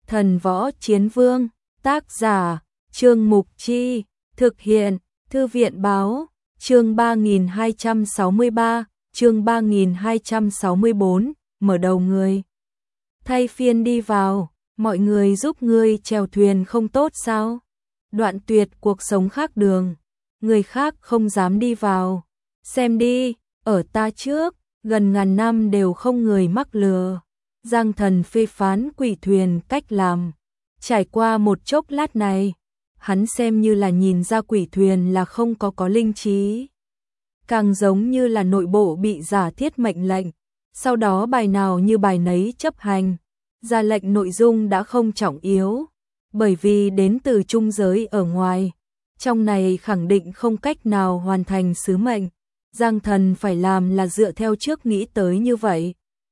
Thần Võ Chiến Vương, tác giả, Trương Mục Chi, thực hiện, Thư viện Báo, chương 3263, chương 3264, mở đầu người. Thay phiên đi vào, mọi người giúp ngươi chèo thuyền không tốt sao? Đoạn tuyệt cuộc sống khác đường, người khác không dám đi vào. Xem đi, ở ta trước, gần ngàn năm đều không người mắc lừa. Giang Thần phê phán quỷ thuyền cách làm. Trải qua một chốc lát này, hắn xem như là nhìn ra quỷ thuyền là không có linh trí. Càng giống như là nội bộ bị giả thiết mệnh lệnh, sau đó bài nào như bài nấy chấp hành. Ra lệnh nội dung đã không trọng yếu, bởi vì đến từ trung giới ở ngoài. Trong này khẳng định không cách nào hoàn thành sứ mệnh. Giang Thần phải làm là dựa theo trước nghĩ tới như vậy.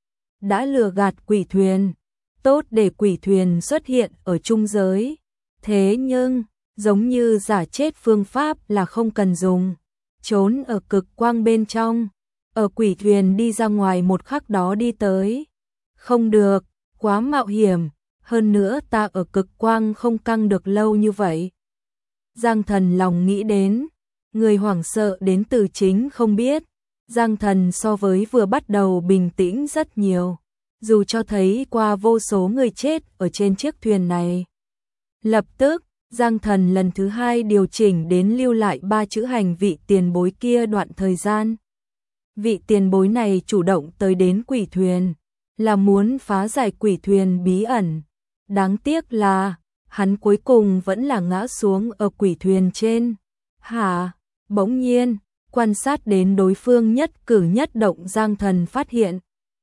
Đã lừa gạt quỷ thuyền, tốt để quỷ thuyền xuất hiện ở trung giới. Thế nhưng, giống như giả chết phương pháp là không cần dùng. Trốn ở cực quang bên trong, ở quỷ thuyền đi ra ngoài một khắc đó đi tới. Không được, quá mạo hiểm, hơn nữa ta ở cực quang không căng được lâu như vậy. Giang Thần lòng nghĩ đến, người hoảng sợ đến từ chính không biết. Giang Thần so với vừa bắt đầu bình tĩnh rất nhiều, dù cho thấy qua vô số người chết ở trên chiếc thuyền này. Lập tức, Giang Thần lần thứ hai điều chỉnh đến lưu lại 3 chữ hành vị tiền bối kia đoạn thời gian. Vị tiền bối này chủ động tới đến quỷ thuyền, là muốn phá giải quỷ thuyền bí ẩn. Đáng tiếc là, hắn cuối cùng vẫn là ngã xuống ở quỷ thuyền trên. Hả? Bỗng nhiên, quan sát đến đối phương nhất cử nhất động, Giang Thần phát hiện.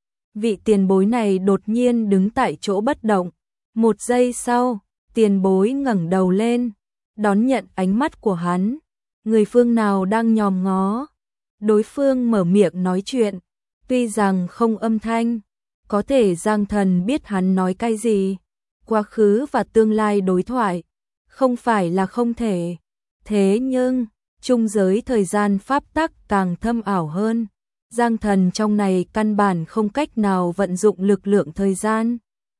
Vị tiền bối này đột nhiên đứng tại chỗ bất động. Một giây sau, tiền bối ngẩng đầu lên, đón nhận ánh mắt của hắn. Người phương nào đang nhòm ngó? Đối phương mở miệng nói chuyện, tuy rằng không âm thanh, có thể Giang Thần biết hắn nói cái gì. Quá khứ và tương lai đối thoại, không phải là không thể. Thế nhưng, trung giới thời gian pháp tắc càng thâm ảo hơn. Giang Thần trong này căn bản không cách nào vận dụng lực lượng thời gian.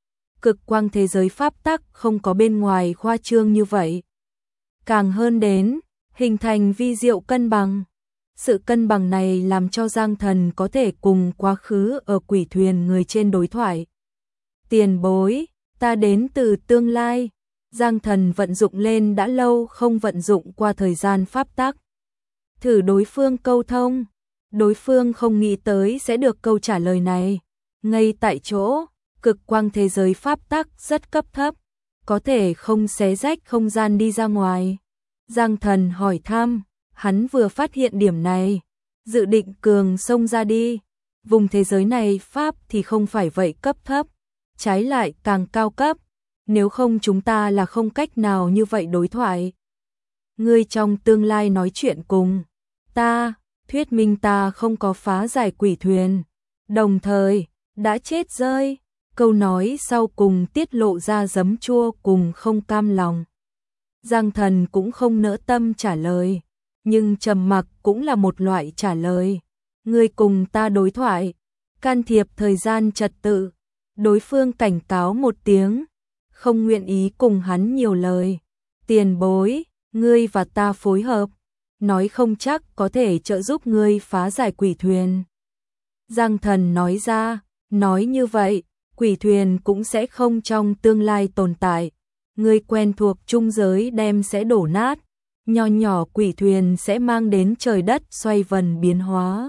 Cực quang thế giới pháp tắc không có bên ngoài khoa trương như vậy. Càng hơn đến, hình thành vi diệu cân bằng. Sự cân bằng này làm cho Giang Thần có thể cùng quá khứ ở quỷ thuyền người trên đối thoại. Tiền bối, ta đến từ tương lai. Giang Thần vận dụng lên đã lâu không vận dụng qua thời gian pháp tắc. Thử đối phương câu thông. Đối phương không nghĩ tới sẽ được câu trả lời này. Ngay tại chỗ, cực quang thế giới pháp tắc rất cấp thấp, có thể không xé rách không gian đi ra ngoài. Giang Thần hỏi thăm, hắn vừa phát hiện điểm này, dự định cường xông ra đi. Vùng thế giới này pháp thì không phải vậy cấp thấp, trái lại càng cao cấp, nếu không chúng ta là không cách nào như vậy đối thoại. Ngươi trong tương lai nói chuyện cùng ta, thuyết minh ta không có phá giải quỷ thuyền, đồng thời đã chết rơi. Câu nói sau cùng tiết lộ ra giấm chua cùng không cam lòng. Giang Thần cũng không nỡ tâm trả lời, nhưng trầm mặc cũng là một loại trả lời. Ngươi cùng ta đối thoại, can thiệp thời gian trật tự. Đối phương cảnh cáo một tiếng, không nguyện ý cùng hắn nhiều lời. Tiền bối, ngươi và ta phối hợp, nói không chắc có thể trợ giúp ngươi phá giải quỷ thuyền. Giang Thần nói ra, nói như vậy, quỷ thuyền cũng sẽ không trong tương lai tồn tại. Ngươi quen thuộc trung giới đem sẽ đổ nát, nho nhỏ quỷ thuyền sẽ mang đến trời đất xoay vần biến hóa.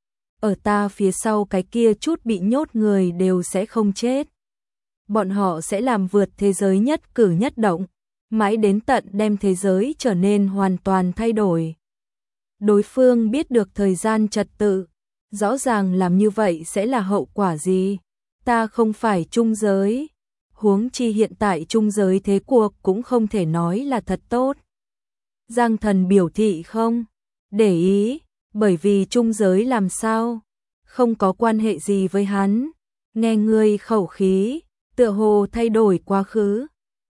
Ở ta phía sau cái kia chút bị nhốt người đều sẽ không chết. Bọn họ sẽ làm vượt thế giới nhất cử nhất động, mãi đến tận đem thế giới trở nên hoàn toàn thay đổi. Đối phương biết được thời gian trật tự, rõ ràng làm như vậy sẽ là hậu quả gì. Ta không phải trung giới, huống chi hiện tại trung giới thế cuộc cũng không thể nói là thật tốt. Giang Thần biểu thị không để ý, bởi vì trung giới làm sao, không có quan hệ gì với hắn. Nghe ngươi khẩu khí, tựa hồ thay đổi quá khứ.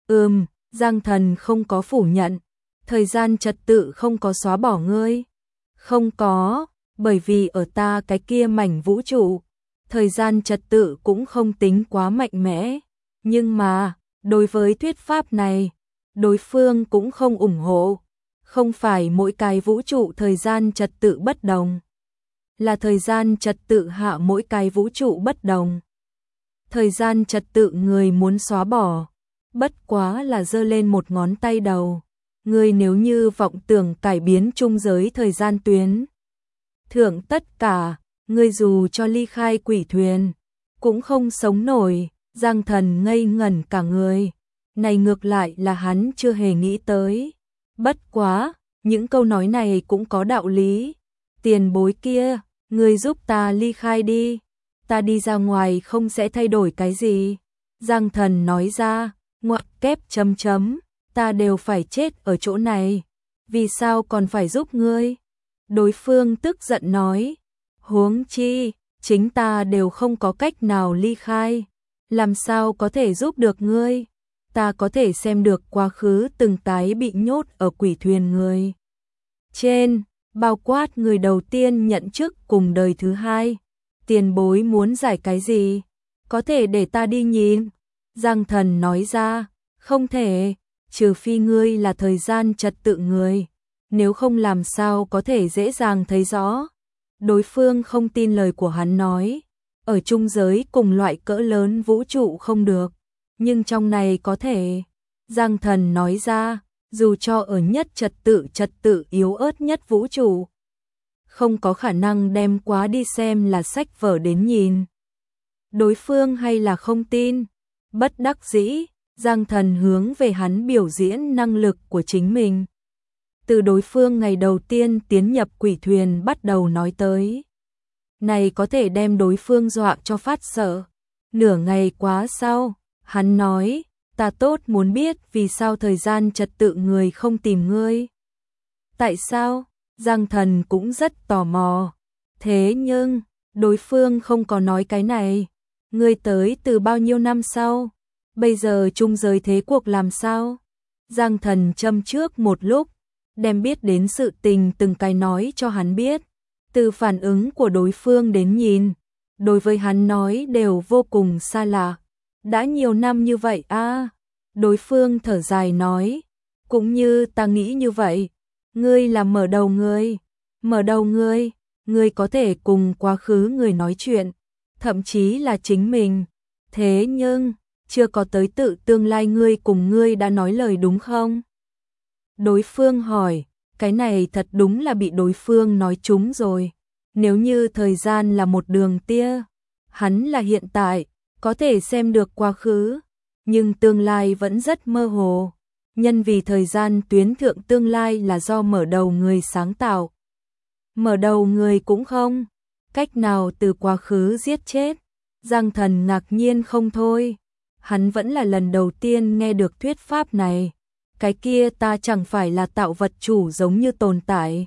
Giang Thần không có phủ nhận, thời gian trật tự không có xóa bỏ ngươi. Không có, bởi vì ở ta cái kia mảnh vũ trụ, thời gian trật tự cũng không tính quá mạnh mẽ. Nhưng mà, Đối với thuyết pháp này, đối phương cũng không ủng hộ. Không phải mỗi cái vũ trụ thời gian trật tự bất đồng, là thời gian trật tự hạ mỗi cái vũ trụ bất đồng. Thời gian trật tự người muốn xóa bỏ, bất quá là giơ lên một ngón tay đầu. Người nếu như vọng tưởng cải biến trung giới thời gian tuyến, thưởng tất cả, người dù cho ly khai quỷ thuyền, cũng không sống nổi. Giang Thần ngây ngẩn cả người. Này ngược lại là hắn chưa hề nghĩ tới. Bất quá, những câu nói này cũng có đạo lý. Tiền bối kia, người giúp ta ly khai đi. Ta đi ra ngoài không sẽ thay đổi cái gì. Giang Thần nói ra, ngoặc kép chấm chấm, ta đều phải chết ở chỗ này. Vì sao còn phải giúp ngươi? Đối phương tức giận nói, huống chi, chính ta đều không có cách nào ly khai. Làm sao có thể giúp được ngươi? Ta có thể xem được quá khứ từng cái bị nhốt ở quỷ thuyền người trên, bao quát người đầu tiên nhận chức cùng đời thứ hai. Tiền bối muốn giải cái gì? Có thể để ta đi nhìn. Giang Thần nói ra, không thể, trừ phi ngươi là thời gian trật tự người, nếu không làm sao có thể dễ dàng thấy rõ. Đối phương không tin lời của hắn nói, ở trung giới cùng loại cỡ lớn vũ trụ không được, nhưng trong này có thể. Giang Thần nói ra, dù cho ở nhất trật tự yếu ớt nhất vũ trụ, không có khả năng đem quá đi xem là sách vở đến nhìn. Đối phương hay là không tin, bất đắc dĩ, Giang Thần hướng về hắn biểu diễn năng lực của chính mình. Từ đối phương ngày đầu tiên tiến nhập quỷ thuyền bắt đầu nói tới. Này có thể đem đối phương dọa cho phát sợ. Nửa ngày quá sau, hắn nói, ta tốt muốn biết vì sao thời gian trật tự người không tìm ngươi. Tại sao? Giang Thần cũng rất tò mò. Thế nhưng, đối phương không có nói cái này. Ngươi tới từ bao nhiêu năm sau? Bây giờ trung giới thế cuộc làm sao? Giang Thần châm trước một lúc, đem biết đến sự tình từng cái nói cho hắn biết. Từ phản ứng của đối phương đến nhìn, đối với hắn nói đều vô cùng xa lạ. Đã nhiều năm như vậy à? Đối phương thở dài nói, cũng như ta nghĩ như vậy. Ngươi là mở đầu ngươi có thể cùng quá khứ người nói chuyện, thậm chí là chính mình. Thế nhưng, chưa có tới tự tương lai ngươi cùng ngươi đã nói lời đúng không? Đối phương hỏi, cái này thật đúng là bị đối phương nói trúng rồi. Nếu như thời gian là một đường tia, hắn là hiện tại, có thể xem được quá khứ, nhưng tương lai vẫn rất mơ hồ. Nhân vì thời gian tuyến thượng tương lai là do mở đầu người sáng tạo. Mở đầu người cũng không cách nào từ quá khứ giết chết. Giang Thần ngạc nhiên không thôi. Hắn vẫn là lần đầu tiên nghe được thuyết pháp này. Cái kia ta chẳng phải là tạo vật chủ giống như tồn tại.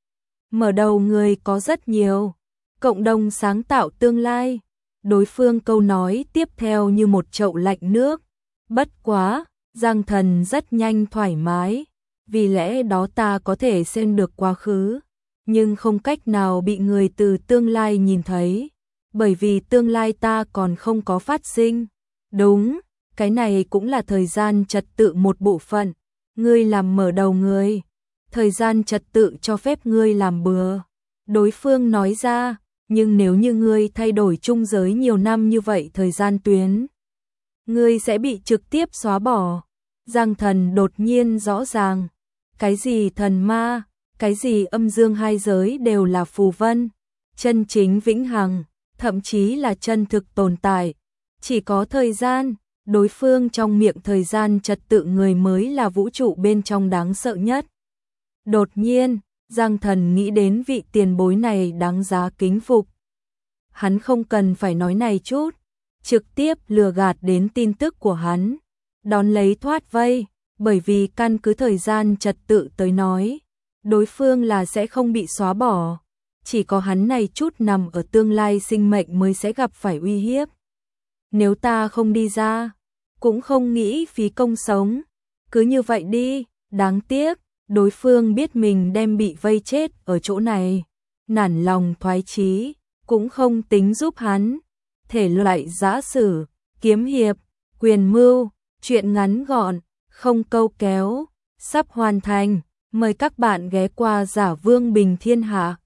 Mở đầu người có rất nhiều. Cộng đồng sáng tạo tương lai. Đối phương câu nói tiếp theo như một chậu lạnh nước. Bất quá, Giang Thần rất nhanh thoải mái. Vì lẽ đó ta có thể xem được quá khứ, nhưng không cách nào bị người từ tương lai nhìn thấy. Bởi vì tương lai ta còn không có phát sinh. Đúng, cái này cũng là thời gian trật tự một bộ phận. Ngươi làm mở đầu người, thời gian trật tự cho phép ngươi làm bừa. Đối phương nói ra, nhưng nếu như ngươi thay đổi trung giới nhiều năm như vậy thời gian tuyến, ngươi sẽ bị trực tiếp xóa bỏ. Giang Thần đột nhiên rõ ràng, cái gì thần ma, cái gì âm dương hai giới đều là phù vân, chân chính vĩnh hằng, thậm chí là chân thực tồn tại. Chỉ có thời gian, đối phương trong miệng thời gian trật tự người mới là vũ trụ bên trong đáng sợ nhất. Đột nhiên, Giang Thần nghĩ đến vị tiền bối này đáng giá kính phục. Hắn không cần phải nói này chút, trực tiếp lừa gạt đến tin tức của hắn, đón lấy thoát vây, bởi vì căn cứ thời gian trật tự tới nói, đối phương là sẽ không bị xóa bỏ, chỉ có hắn này chút nằm ở tương lai sinh mệnh mới sẽ gặp phải uy hiếp. Nếu ta không đi ra, cũng không nghĩ phí công sống, cứ như vậy đi, đáng tiếc, đối phương biết mình đem bị vây chết ở chỗ này, nản lòng thoái chí, cũng không tính giúp hắn. Thể loại giã sử, kiếm hiệp, quyền mưu, Chuyện ngắn gọn, không câu kéo, sắp hoàn thành. Mời các bạn ghé qua Giả Vương Bình Thiên Hạ.